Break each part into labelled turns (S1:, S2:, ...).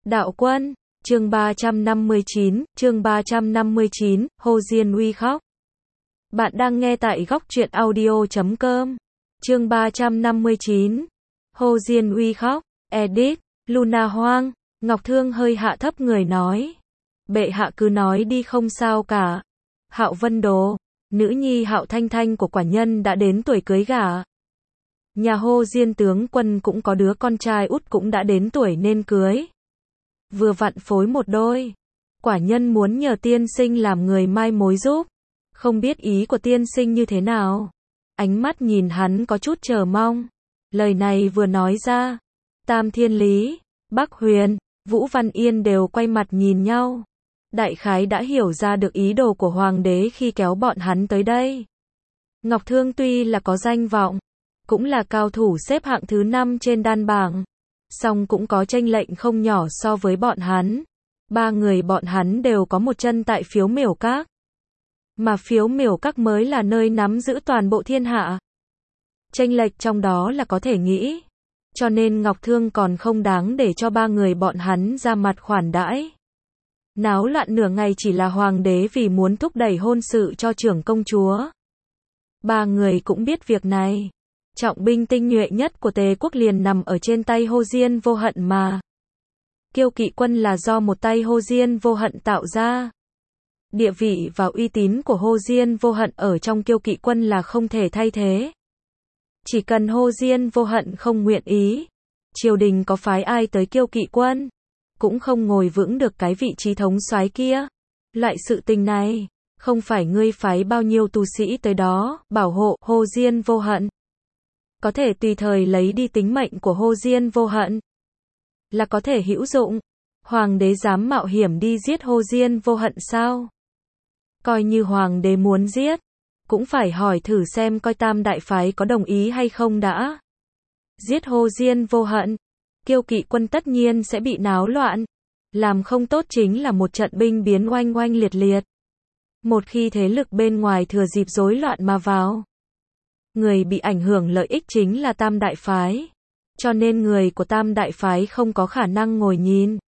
S1: Đạo quân, chương 359, Hồ Diên Uy khóc. Bạn đang nghe tại góc truyện audio.com. Chương 359, Hồ Diên Uy khóc, edit, Luna Hoang. Ngọc Thương hơi hạ thấp người nói. Bệ hạ cứ nói đi không sao cả. Hạo Vân Đồ, nữ nhi Hạo Thanh Thanh của quả nhân đã đến tuổi cưới gả. Nhà Hồ Diên tướng quân cũng có đứa con trai út cũng đã đến tuổi nên cưới. Vừa vặn phối một đôi. Quả nhân muốn nhờ tiên sinh làm người mai mối giúp. Không biết ý của tiên sinh như thế nào. Ánh mắt nhìn hắn có chút chờ mong. Lời này vừa nói ra, Tam Thiên Lý, Bắc Huyền, Vũ Văn Yên đều quay mặt nhìn nhau. Đại khái đã hiểu ra được ý đồ của hoàng đế khi kéo bọn hắn tới đây. Ngọc Thương tuy là có danh vọng, cũng là cao thủ xếp hạng thứ 5 trên đan bảng, song cũng có chênh lệch không nhỏ so với bọn hắn. Ba người bọn hắn đều có một chân tại Phiếu Miểu Các. Mà Phiếu Miểu Các mới là nơi nắm giữ toàn bộ thiên hạ. Chênh lệch trong đó là có thể nghĩ. Cho nên Ngọc Thương còn không đáng để cho ba người bọn hắn ra mặt khoản đãi. Náo loạn nửa ngày chỉ là hoàng đế vì muốn thúc đẩy hôn sự cho trưởng công chúa. Ba người cũng biết việc này. Trọng binh tinh nhuệ nhất của Tề quốc liền nằm ở trên tay Hồ Diên Vô Hận mà. Kiêu kỵ quân là do một tay Hồ Diên Vô Hận tạo ra. Địa vị và uy tín của Hồ Diên Vô Hận ở trong kiêu kỵ quân là không thể thay thế. Chỉ cần Hồ Diên Vô Hận không nguyện ý, triều đình có phái ai tới kiêu kỵ quân, cũng không ngồi vững được cái vị trí thống soái kia. Loại sự tình này, không phải ngươi phái bao nhiêu tu sĩ tới đó, bảo hộ Hồ Diên Vô Hận. Có thể tùy thời lấy đi tính mệnh của Hồ Diên Vô Hận. Là có thể hữu dụng. Hoàng đế dám mạo hiểm đi giết Hồ Diên Vô Hận sao? Coi như hoàng đế muốn giết, cũng phải hỏi thử xem coi Tam đại phái có đồng ý hay không đã. Giết Hồ Diên Vô Hận, kiêu kỵ quân tất nhiên sẽ bị náo loạn. Làm không tốt chính là một trận binh biến oanh oanh liệt liệt. Một khi thế lực bên ngoài thừa dịp rối loạn mà vào, người bị ảnh hưởng lợi ích chính là Tam đại phái. Cho nên người của Tam đại phái không có khả năng ngồi nhìn.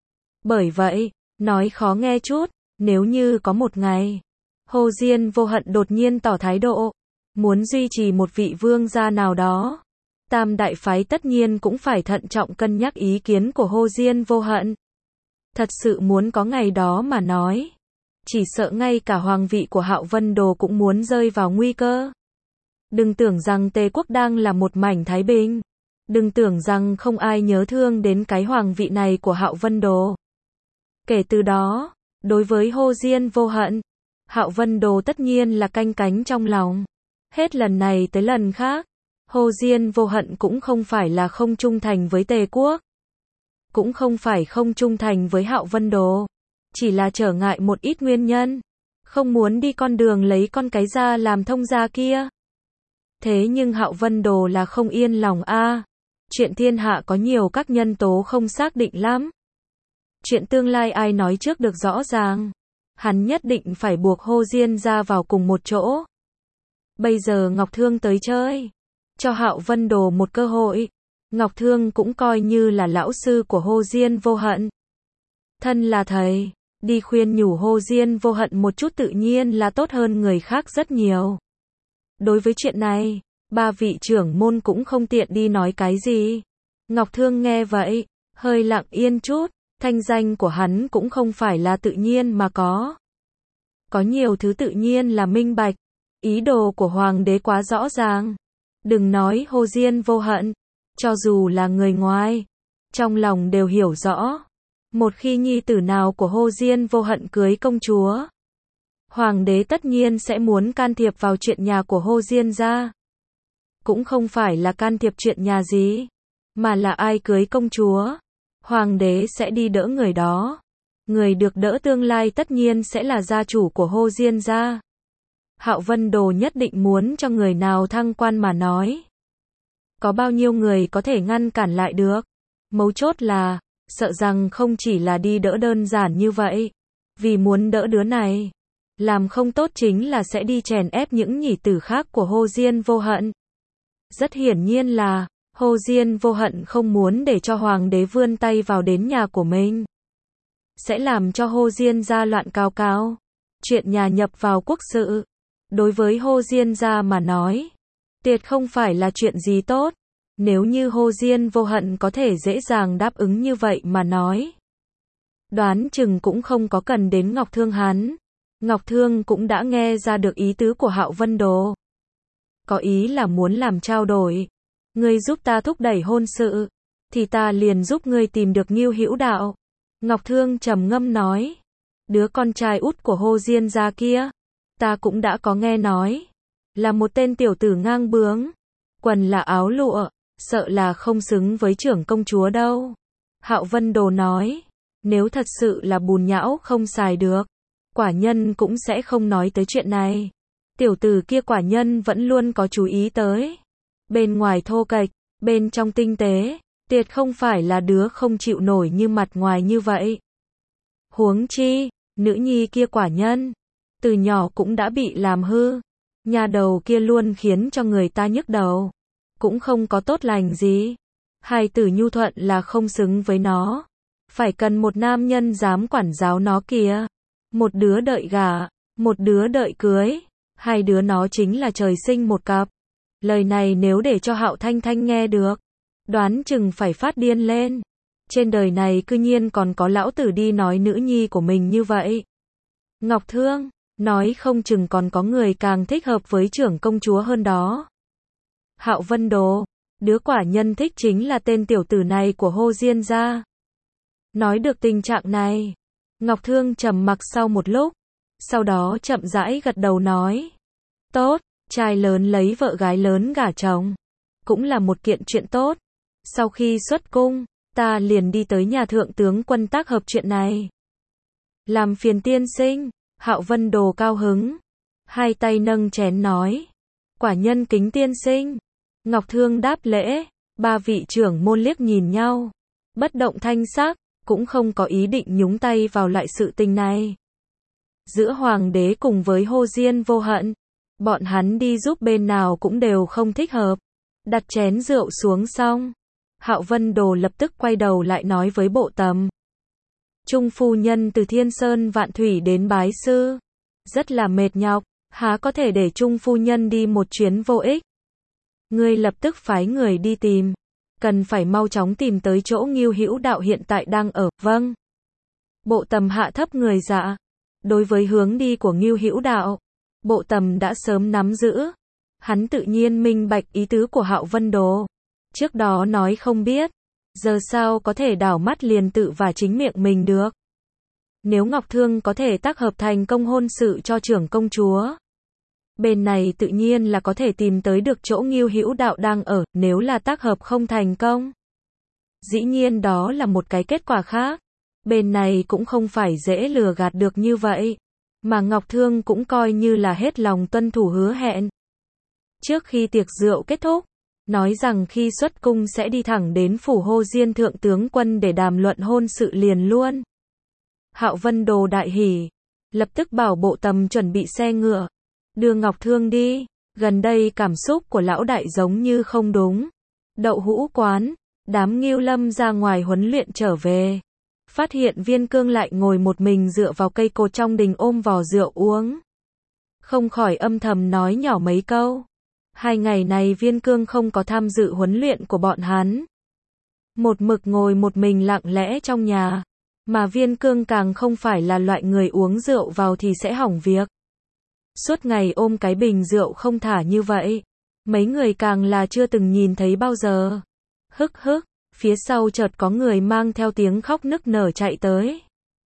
S1: Bởi vậy, nói khó nghe chút, nếu như có một ngày, Hồ Diên Vô Hận đột nhiên tỏ thái độ, muốn duy trì một vị vương gia nào đó, Tam đại phái tất nhiên cũng phải thận trọng cân nhắc ý kiến của Hồ Diên Vô Hận. Thật sự muốn có ngày đó mà nói, chỉ sợ ngay cả hoàng vị của Hạo Vân Đồ cũng muốn rơi vào nguy cơ. Đừng tưởng rằng Tề quốc đang là một mảnh thái bình. Đừng tưởng rằng không ai nhớ thương đến cái hoàng vị này của Hạo Vân Đồ. Kể từ đó, đối với Hồ Diên Vô Hận, Hạo Vân Đồ tất nhiên là canh cánh trong lòng. Hết lần này tới lần khác, Hồ Diên Vô Hận cũng không phải là không trung thành với Tề quốc. Cũng không phải không trung thành với Hạo Vân Đồ. Chỉ là trở ngại một ít nguyên nhân. Không muốn đi con đường lấy con cái ra làm thông gia kia. Thế nhưng Hạo Vân Đồ là không yên lòng a. Chuyện thiên hạ có nhiều các nhân tố không xác định lắm. Chuyện tương lai ai nói trước được rõ ràng. Hắn nhất định phải buộc Hồ Diên ra vào cùng một chỗ. Bây giờ Ngọc Thương tới chơi, cho Hạo Vân Đồ một cơ hội. Ngọc Thương cũng coi như là lão sư của Hồ Diên Vô Hận. Thân là thầy, đi khuyên nhủ Hồ Diên Vô Hận một chút tự nhiên là tốt hơn người khác rất nhiều. Đối với chuyện này, ba vị trưởng môn cũng không tiện đi nói cái gì. Ngọc Thương nghe vậy, hơi lặng yên chút, thanh danh của hắn cũng không phải là tự nhiên mà có. Có nhiều thứ tự nhiên là minh bạch, ý đồ của hoàng đế quá rõ ràng. Đừng nói Hồ Diên Vô Hận, cho dù là người ngoài, trong lòng đều hiểu rõ. Một khi nhi tử nào của Hồ Diên Vô Hận cưới công chúa, hoàng đế tất nhiên sẽ muốn can thiệp vào chuyện nhà của Hồ Diên gia. Cũng không phải là can thiệp chuyện nhà gì, mà là ai cưới công chúa, hoàng đế sẽ đi đỡ người đó. Người được đỡ tương lai tất nhiên sẽ là gia chủ của Hồ Diên gia. Hạo Vân Đồ nhất định muốn cho người nào thăng quan mà nói. Có bao nhiêu người có thể ngăn cản lại được? Mấu chốt là, sợ rằng không chỉ là đi đỡ đơn giản như vậy. Vì muốn đỡ đứa này, làm không tốt chính là sẽ đi chèn ép những nhỉ tử khác của Hồ Diên Vô Hận. Rất hiển nhiên là, Hồ Diên vô hận không muốn để cho hoàng đế vươn tay vào đến nhà của mình. Sẽ làm cho Hồ Diên gia loạn cao cao. Chuyện nhà nhập vào quốc sự. Đối với Hồ Diên gia mà nói. Tuyệt không phải là chuyện gì tốt. Nếu như Hồ Diên vô hận có thể dễ dàng đáp ứng như vậy mà nói. Đoán chừng cũng không có cần đến Ngọc Thương hắn. Ngọc Thương cũng đã nghe ra được ý tứ của Hạo Vân Đồ. Có ý là muốn làm trao đổi. Ngươi giúp ta thúc đẩy hôn sự, thì ta liền giúp ngươi tìm được Ngưu Hữu Đạo. Ngọc Thương trầm ngâm nói. Đứa con trai út của Hồ Diên gia kia, ta cũng đã có nghe nói. Là một tên tiểu tử ngang bướng. Quần là áo lụa, sợ là không xứng với trưởng công chúa đâu. Hạo Vân Đồ nói. Nếu thật sự là bùn nhão không xài được, quả nhân cũng sẽ không nói tới chuyện này. Tiểu tử kia quả nhân vẫn luôn có chú ý tới. Bên ngoài thô kệch, bên trong tinh tế, tuyệt không phải là đứa không chịu nổi như mặt ngoài như vậy. Huống chi, nữ nhi kia quả nhân, từ nhỏ cũng đã bị làm hư. Nhà đầu kia luôn khiến cho người ta nhức đầu. Cũng không có tốt lành gì. Hài tử nhu thuận là không xứng với nó. Phải cần một nam nhân dám quản giáo nó kìa. Một đứa đợi gả, một đứa đợi cưới. Hai đứa nó chính là trời sinh một cặp. Lời này nếu để cho Hạo Thanh Thanh nghe được, đoán chừng phải phát điên lên. Trên đời này cư nhiên còn có lão tử đi nói nữ nhi của mình như vậy. Ngọc Thương, nói không chừng còn có người càng thích hợp với trưởng công chúa hơn đó. Hạo Vân Đồ, đứa quả nhân thích chính là tên tiểu tử này của Hồ Diên gia. Nói được tình trạng này, Ngọc Thương trầm mặc sau một lúc, sau đó chậm rãi gật đầu nói. Tốt, trai lớn lấy vợ gái lớn gả chồng, cũng là một kiện chuyện tốt. Sau khi xuất cung, ta liền đi tới nhà thượng tướng quân tác hợp chuyện này. Làm phiền tiên sinh, Hạo Vân Đồ cao hứng, hai tay nâng chén nói. Quả nhân kính tiên sinh. Ngọc Thương đáp lễ, ba vị trưởng môn liếc nhìn nhau, bất động thanh sắc, cũng không có ý định nhúng tay vào lại sự tình này. Giữa hoàng đế cùng với Hồ Diên vô hận, bọn hắn đi giúp bên nào cũng đều không thích hợp. Đặt chén rượu xuống xong, Hạo Vân Đồ lập tức quay đầu lại nói với Bộ Tầm. Trung phu nhân từ Thiên Sơn Vạn Thủy đến bái sư, rất là mệt nhọc, há có thể để Trung phu nhân đi một chuyến vô ích. Ngươi lập tức phái người đi tìm, cần phải mau chóng tìm tới chỗ Ngưu Hữu Đạo hiện tại đang ở. Vâng. Bộ Tầm hạ thấp người dạ. Đối với hướng đi của Ngưu Hữu Đạo, Bộ Tầm đã sớm nắm giữ. Hắn tự nhiên minh bạch ý tứ của Hạo Vân Đồ. Trước đó nói không biết, giờ sao có thể đảo mắt liền tự vả chính miệng mình được. Nếu Ngọc Thương có thể tác hợp thành công hôn sự cho trưởng công chúa, bên này tự nhiên là có thể tìm tới được chỗ Ngưu Hữu Đạo đang ở. Nếu là tác hợp không thành công, dĩ nhiên đó là một cái kết quả khác. Bên này cũng không phải dễ lừa gạt được như vậy, mà Ngọc Thương cũng coi như là hết lòng tuân thủ hứa hẹn. Trước khi tiệc rượu kết thúc, nói rằng khi xuất cung sẽ đi thẳng đến phủ Hồ Diên thượng tướng quân để đàm luận hôn sự liền luôn. Hạo Vân Đồ đại hỉ, lập tức bảo Bộ Tầm chuẩn bị xe ngựa, đưa Ngọc Thương đi. Gần đây cảm xúc của lão đại giống như không đúng. Đậu hũ quán, đám Ngưu Lâm ra ngoài huấn luyện trở về, phát hiện Viên Cương lại ngồi một mình dựa vào cây cột trong đình ôm vò rượu uống. Không khỏi âm thầm nói nhỏ mấy câu. 2 ngày này Viên Cương không có tham dự huấn luyện của bọn hắn. Một mực ngồi một mình lặng lẽ trong nhà. Mà Viên Cương càng không phải là loại người uống rượu vào thì sẽ hỏng việc. Suốt ngày ôm cái bình rượu không thả như vậy. Mấy người càng là chưa từng nhìn thấy bao giờ. Hức hức, phía sau chợt có người mang theo tiếng khóc nức nở chạy tới.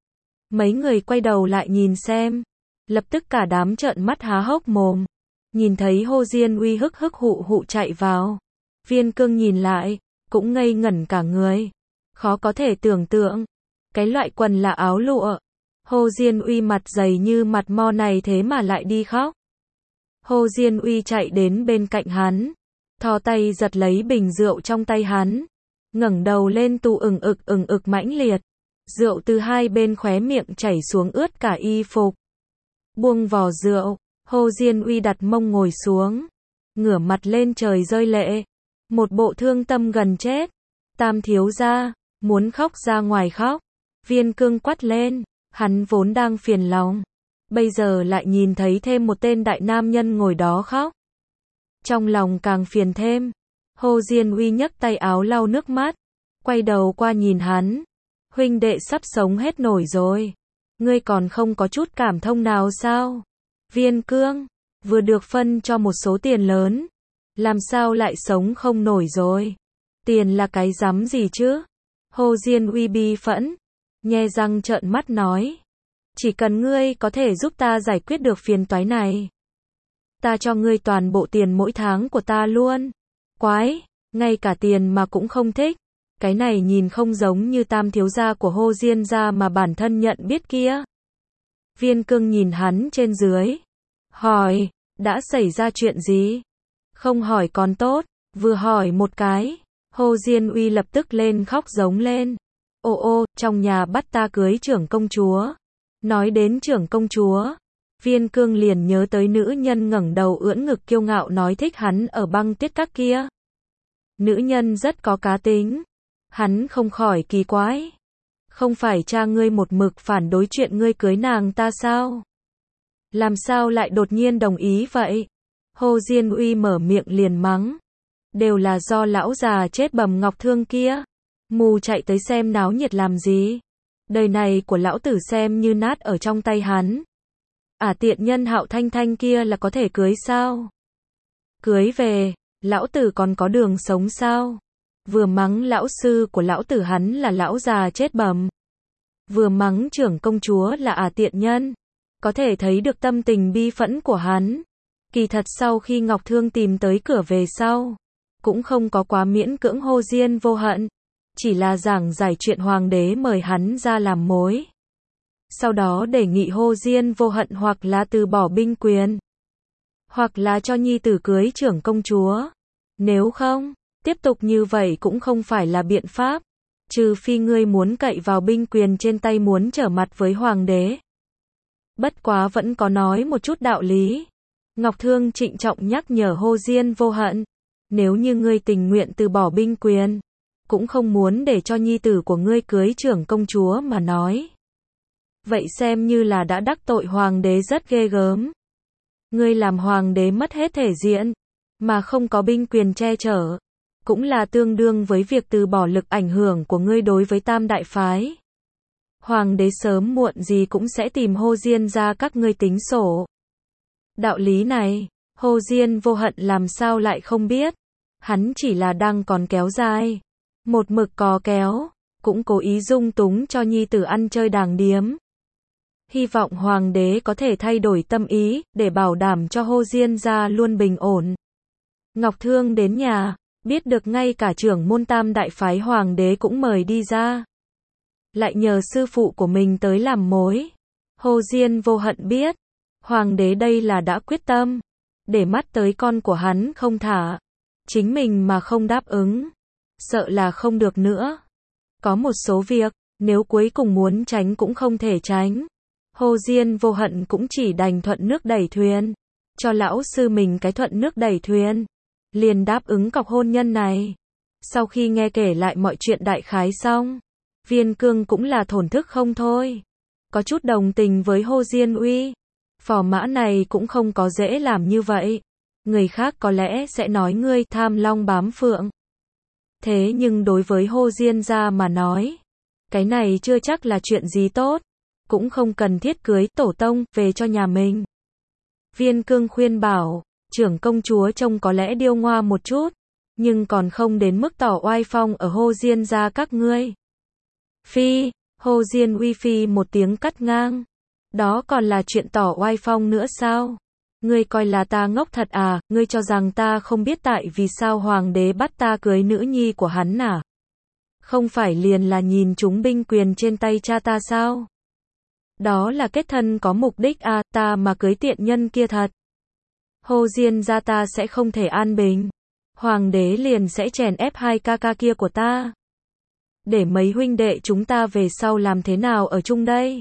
S1: Mấy người quay đầu lại nhìn xem. Lập tức cả đám trợn mắt há hốc mồm. Nhìn thấy Hồ Diên Uy hức hức hụ hụ chạy vào. Viên Cương nhìn lại, cũng ngây ngẩn cả người. Khó có thể tưởng tượng. Cái loại quần là áo lụa. Hồ Diên Uy mặt dày như mặt mo này thế mà lại đi khóc. Hồ Diên Uy chạy đến bên cạnh hắn. Thò tay giật lấy bình rượu trong tay hắn. Ngẩng đầu lên tù ừng ực mãnh liệt. Rượu từ hai bên khóe miệng chảy xuống ướt cả y phục. Buông vò rượu, Hồ Diên Uy đặt mông ngồi xuống. Ngửa mặt lên trời rơi lệ. một bộ thương tâm gần chết. Tam thiếu gia, muốn khóc ra ngoài khóc. Viên Cương quát lên, hắn vốn đang phiền lòng. Bây giờ lại nhìn thấy thêm một tên đại nam nhân ngồi đó khóc. Trong lòng càng phiền thêm. Hồ Diên Uy nhấc tay áo lau nước mắt. Quay đầu qua nhìn hắn. Huynh đệ sắp sống hết nổi rồi. Ngươi còn không có chút cảm thông nào sao? Viên Cương, vừa được phân cho một số tiền lớn. Làm sao lại sống không nổi rồi? Tiền là cái rắm gì chứ? Hồ Diên Uy bi phẫn. Nhe răng trợn mắt nói. Chỉ cần ngươi có thể giúp ta giải quyết được phiền toái này. Ta cho ngươi toàn bộ tiền mỗi tháng của ta luôn. Quái, ngay cả tiền mà cũng không thích. Cái này nhìn không giống như tam thiếu gia của Hồ Diên gia mà bản thân nhận biết kia. Viên Cương nhìn hắn trên dưới. Hỏi, đã xảy ra chuyện gì? Không hỏi còn tốt, vừa hỏi một cái. Hồ Diên Uy lập tức lên khóc giống lên. Ô, trong nhà bắt ta cưới trưởng công chúa. Nói đến trưởng công chúa. Viên Cương liền nhớ tới nữ nhân ngẩng đầu ưỡn ngực kiêu ngạo nói thích hắn ở Băng Tiết Các kia. Nữ nhân rất có cá tính. Hắn không khỏi kỳ quái. Không phải cha ngươi một mực phản đối chuyện ngươi cưới nàng ta sao? Làm sao lại đột nhiên đồng ý vậy? Hồ Diên Uy mở miệng liền mắng. Đều là do lão già chết bầm Ngọc Thương kia. Mù chạy tới xem náo nhiệt làm gì? Đời này của lão tử xem như nát ở trong tay hắn. Tiện nhân Hạo Thanh Thanh kia là có thể cưới sao? Cưới về, lão tử còn có đường sống sao? Vừa mắng lão sư của lão tử hắn là lão già chết bầm. Vừa mắng trưởng công chúa là tiện nhân. Có thể thấy được tâm tình bi phẫn của hắn. Kỳ thật sau khi Ngọc Thương tìm tới cửa về sau, cũng không có quá miễn cưỡng Hồ Diên Vô Hận. Chỉ là giảng giải chuyện hoàng đế mời hắn ra làm mối. Sau đó đề nghị Hồ Diên Vô Hận hoặc là từ bỏ binh quyền, hoặc là cho nhi tử cưới trưởng công chúa. Nếu không, tiếp tục như vậy cũng không phải là biện pháp. Trừ phi ngươi muốn cậy vào binh quyền trên tay muốn trở mặt với hoàng đế. Bất quá vẫn có nói một chút đạo lý. Ngọc Thương trịnh trọng nhắc nhở Hồ Diên Vô Hận. Nếu như ngươi tình nguyện từ bỏ binh quyền, cũng không muốn để cho nhi tử của ngươi cưới trưởng công chúa mà nói. Vậy xem như là đã đắc tội hoàng đế rất ghê gớm. Ngươi làm hoàng đế mất hết thể diện, mà không có binh quyền che chở. Cũng là tương đương với việc từ bỏ lực ảnh hưởng của ngươi đối với tam đại phái. Hoàng đế sớm muộn gì cũng sẽ tìm Hồ Diên ra các ngươi tính sổ. Đạo lý này, Hồ Diên Vô Hận làm sao lại không biết. Hắn chỉ là đang còn kéo dài. Một mực cò kéo, cũng cố ý dung túng cho nhi tử ăn chơi đàng điếm. Hy vọng hoàng đế có thể thay đổi tâm ý, để bảo đảm cho Hồ Diên gia luôn bình ổn. Ngọc Thương đến nhà, biết được ngay cả trưởng môn tam đại phái hoàng đế cũng mời đi ra. Lại nhờ sư phụ của mình tới làm mối. Hồ Diên Vô Hận biết, hoàng đế đây là đã quyết tâm, để mắt tới con của hắn không thả. Chính mình mà không đáp ứng, sợ là không được nữa. Có một số việc, nếu cuối cùng muốn tránh cũng không thể tránh. Hồ Diên Vô Hận cũng chỉ đành thuận nước đẩy thuyền. Cho lão sư mình cái thuận nước đẩy thuyền. Liền đáp ứng cọc hôn nhân này. Sau khi nghe kể lại mọi chuyện đại khái xong, Viên Cương cũng là thổn thức không thôi. Có chút đồng tình với Hồ Diên Uy. Phò mã này cũng không có dễ làm như vậy. Người khác có lẽ sẽ nói ngươi tham long bám phượng. Thế nhưng đối với Hồ Diên gia mà nói, cái này chưa chắc là chuyện gì tốt. Cũng không cần thiết cưới tổ tông về cho nhà mình. Viên Cương khuyên bảo, trưởng công chúa trông có lẽ điêu ngoa một chút, nhưng còn không đến mức tỏ oai phong ở Hồ Diên gia các ngươi. Phi, Hồ Diên Uy phi một tiếng cắt ngang. Đó còn là chuyện tỏ oai phong nữa sao? Ngươi coi là ta ngốc thật à? Ngươi cho rằng ta không biết tại vì sao hoàng đế bắt ta cưới nữ nhi của hắn à? Không phải liền là nhìn chúng binh quyền trên tay cha ta sao? Đó là kết thân có mục đích à, ta mà cưới tiện nhân kia thật. Hồ Diên gia ta sẽ không thể an bình. Hoàng đế liền sẽ chèn ép hai ca ca kia của ta. Để mấy huynh đệ chúng ta về sau làm thế nào ở chung đây?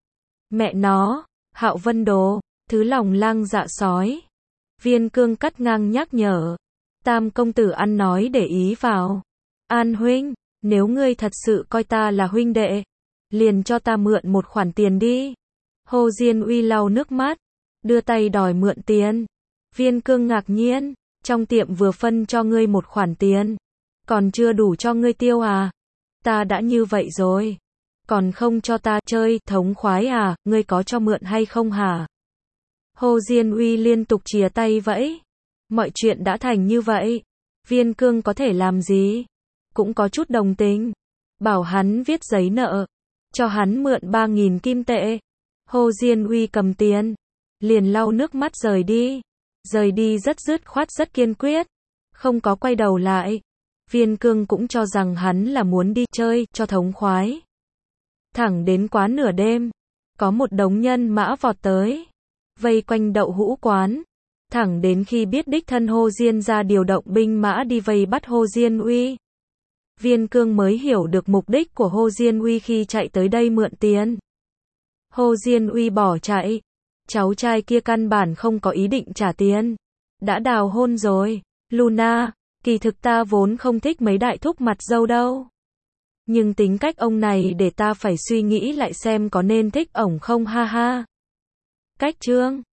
S1: Mẹ nó, Hạo Vân Đồ, thứ lòng lang dạ sói. Viên Cương cắt ngang nhắc nhở. Tam công tử ăn nói để ý vào. An huynh, nếu ngươi thật sự coi ta là huynh đệ, liền cho ta mượn một khoản tiền đi. Hồ Diên Uy lau nước mắt, đưa tay đòi mượn tiền. Viên Cương ngạc nhiên, trong tiệm vừa phân cho ngươi một khoản tiền, còn chưa đủ cho ngươi tiêu à? Ta đã như vậy rồi, còn không cho ta chơi thống khoái à, ngươi có cho mượn hay không hả? Hồ Diên Uy liên tục chìa tay vẫy. Mọi chuyện đã thành như vậy, Viên Cương có thể làm gì? Cũng có chút đồng tình, bảo hắn viết giấy nợ, cho hắn mượn 3.000 kim tệ. Hồ Diên Uy cầm tiền, liền lau nước mắt rời đi. Rời đi rất dứt khoát rất kiên quyết, không có quay đầu lại. Viên Cương cũng cho rằng hắn là muốn đi chơi cho thống khoái. Thẳng đến quá nửa đêm, có một đống nhân mã vọt tới, vây quanh đậu hũ quán. Thẳng đến khi biết đích thân Hồ Diên ra điều động binh mã đi vây bắt Hồ Diên Uy, Viên Cương mới hiểu được mục đích của Hồ Diên Uy khi chạy tới đây mượn tiền. Hồ Diên Uy bỏ chạy, cháu trai kia căn bản không có ý định trả tiền, đã đào hôn rồi. Luna, kỳ thực ta vốn không thích mấy đại thúc mặt dâu đâu, nhưng tính cách ông này để ta phải suy nghĩ lại xem có nên thích ổng không ha ha. Cách chương